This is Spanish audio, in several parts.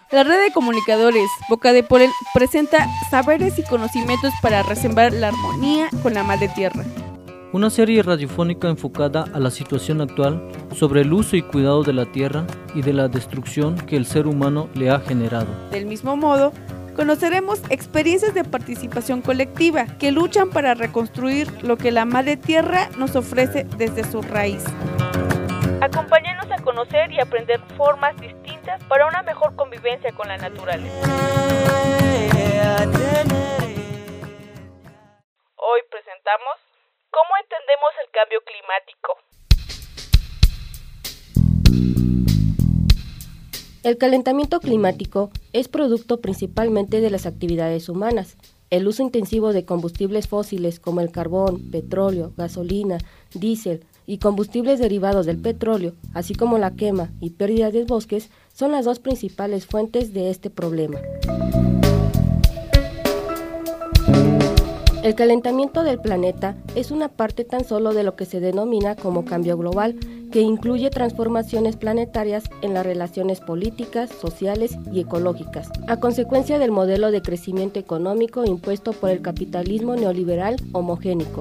La red de comunicadores Boca de Polen presenta saberes y conocimientos para resembrar la armonía con la madre tierra. Una serie radiofónica enfocada a la situación actual sobre el uso y cuidado de la tierra y de la destrucción que el ser humano le ha generado. Del mismo modo, conoceremos experiencias de participación colectiva que luchan para reconstruir lo que la madre tierra nos ofrece desde su raíz. Acompáñanos a conocer y aprender formas distintas para una mejor convivencia con la naturaleza. Hoy presentamos ¿Cómo entendemos el cambio climático? El calentamiento climático es producto principalmente de las actividades humanas. El uso intensivo de combustibles fósiles como el carbón, petróleo, gasolina, diésel y combustibles derivados del petróleo, así como la quema y pérdida de bosques, son las dos principales fuentes de este problema. El calentamiento del planeta es una parte tan solo de lo que se denomina como cambio global, que incluye transformaciones planetarias en las relaciones políticas, sociales y ecológicas, a consecuencia del modelo de crecimiento económico impuesto por el capitalismo neoliberal homogénico.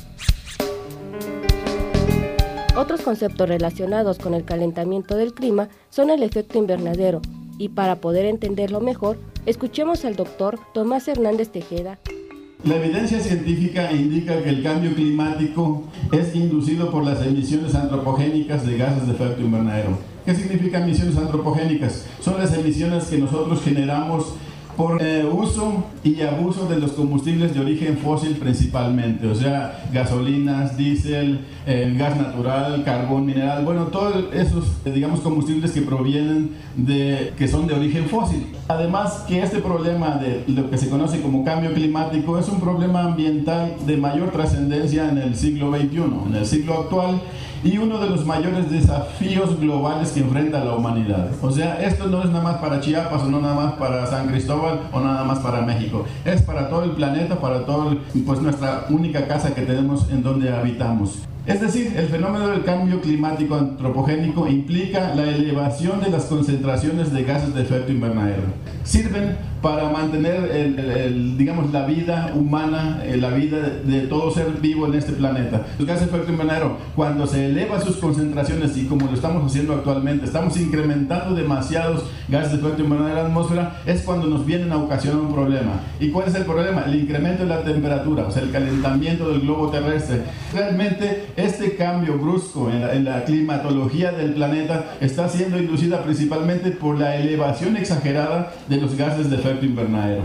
Otros conceptos relacionados con el calentamiento del clima son el efecto invernadero, y para poder entenderlo mejor, escuchemos al doctor Tomás Hernández Tejeda. La evidencia científica indica que el cambio climático es inducido por las emisiones antropogénicas de gases de efecto invernadero. ¿Qué significan emisiones antropogénicas? Son las emisiones que nosotros generamos por uso y abuso de los combustibles de origen fósil principalmente, o sea, gasolinas, diésel, gas natural, carbón mineral, bueno, todos esos, combustibles que provienen que son de origen fósil. Además que este problema de lo que se conoce como cambio climático es un problema ambiental de mayor trascendencia en el siglo XXI, en el siglo actual, y uno de los mayores desafíos globales que enfrenta la humanidad. O sea, esto no es nada más para Chiapas, o no nada más para San Cristóbal, o nada más para México. Es para todo el planeta, para todo, nuestra única casa que tenemos en donde habitamos. Es decir, el fenómeno del cambio climático antropogénico implica la elevación de las concentraciones de gases de efecto invernadero. Sirven para mantener la vida humana, la vida de todo ser vivo en este planeta. Los gases de efecto invernadero, cuando se eleva sus concentraciones, y como lo estamos haciendo actualmente, estamos incrementando demasiados gases de efecto invernadero en la atmósfera, es cuando nos vienen a ocasionar un problema. ¿Y cuál es el problema? El incremento de la temperatura, o sea, el calentamiento del globo terrestre. Realmente, este cambio brusco en la climatología del planeta está siendo inducida principalmente por la elevación exagerada de los gases de efecto invernadero.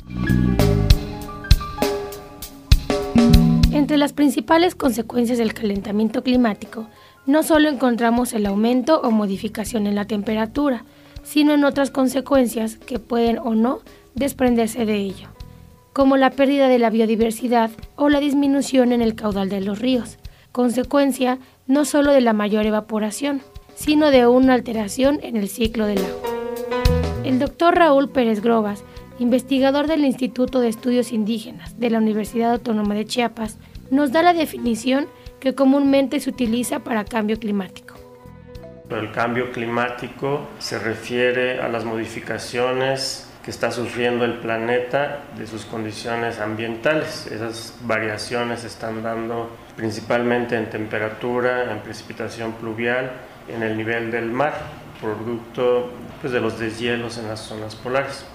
Entre las principales consecuencias del calentamiento climático, no solo encontramos el aumento o modificación en la temperatura, sino en otras consecuencias que pueden o no desprenderse de ello, como la pérdida de la biodiversidad o la disminución en el caudal de los ríos, consecuencia no solo de la mayor evaporación, sino de una alteración en el ciclo del agua. El doctor Raúl Pérez Grobas, investigador del Instituto de Estudios Indígenas de la Universidad Autónoma de Chiapas, nos da la definición que comúnmente se utiliza para cambio climático. El cambio climático se refiere a las modificaciones que está sufriendo el planeta de sus condiciones ambientales. Esas variaciones se están dando principalmente en temperatura, en precipitación pluvial, en el nivel del mar, producto de los deshielos en las zonas polares.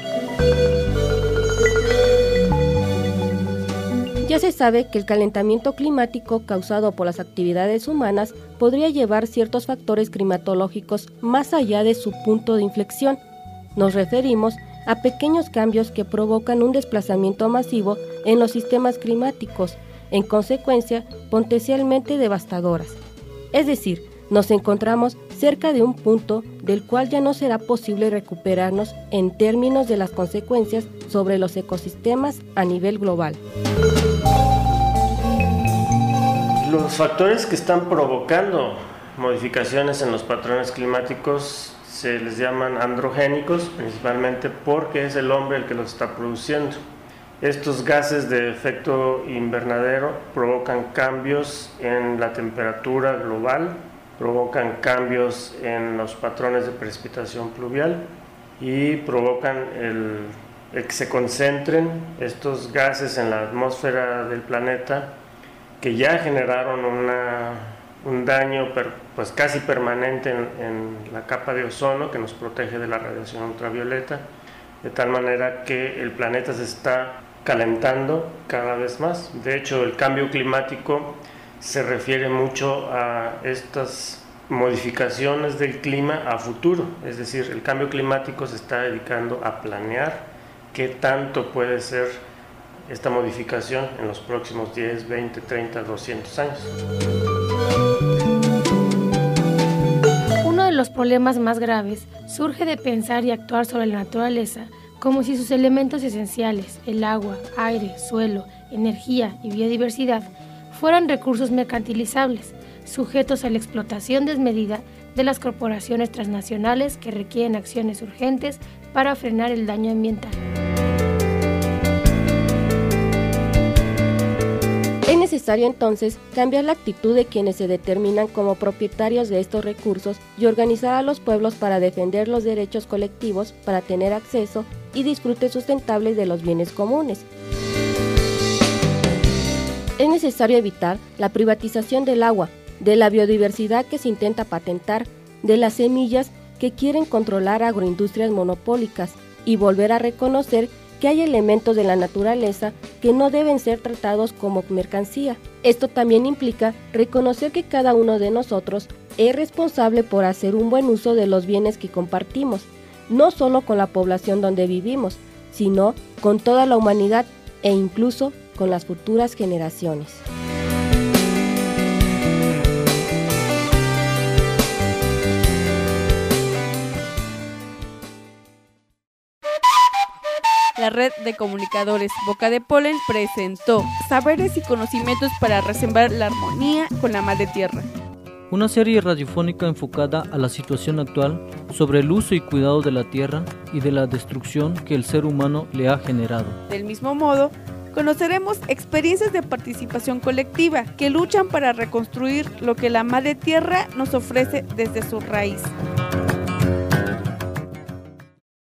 Ya se sabe que el calentamiento climático causado por las actividades humanas podría llevar ciertos factores climatológicos más allá de su punto de inflexión. Nos referimos a pequeños cambios que provocan un desplazamiento masivo en los sistemas climáticos, en consecuencia potencialmente devastadoras. Es decir, nos encontramos cerca de un punto del cual ya no será posible recuperarnos en términos de las consecuencias sobre los ecosistemas a nivel global. Los factores que están provocando modificaciones en los patrones climáticos se les llaman androgénicos, principalmente porque es el hombre el que los está produciendo. Estos gases de efecto invernadero provocan cambios en la temperatura global, provocan cambios en los patrones de precipitación pluvial y provocan el que se concentren estos gases en la atmósfera del planeta, que ya generaron un daño pues casi permanente en la capa de ozono, que nos protege de la radiación ultravioleta, de tal manera que el planeta se está calentando cada vez más. De hecho, el cambio climático se refiere mucho a estas modificaciones del clima a futuro, es decir, el cambio climático se está dedicando a planear qué tanto puede ser esta modificación en los próximos 10, 20, 30, 200 años. Uno de los problemas más graves surge de pensar y actuar sobre la naturaleza como si sus elementos esenciales, el agua, aire, suelo, energía y biodiversidad, fueran recursos mercantilizables, sujetos a la explotación desmedida de las corporaciones transnacionales que requieren acciones urgentes para frenar el daño ambiental. Es necesario entonces cambiar la actitud de quienes se determinan como propietarios de estos recursos y organizar a los pueblos para defender los derechos colectivos para tener acceso y disfrute sustentables de los bienes comunes. Es necesario evitar la privatización del agua, de la biodiversidad que se intenta patentar, de las semillas que quieren controlar agroindustrias monopólicas y volver a reconocer que hay elementos de la naturaleza que no deben ser tratados como mercancía. Esto también implica reconocer que cada uno de nosotros es responsable por hacer un buen uso de los bienes que compartimos, no solo con la población donde vivimos, sino con toda la humanidad e incluso con las futuras generaciones. La Red de Comunicadores Boca de Polen presentó Saberes y Conocimientos para Resembrar la Armonía con la Madre Tierra. Una serie radiofónica enfocada a la situación actual sobre el uso y cuidado de la tierra y de la destrucción que el ser humano le ha generado. Del mismo modo, conoceremos experiencias de participación colectiva que luchan para reconstruir lo que la Madre Tierra nos ofrece desde su raíz.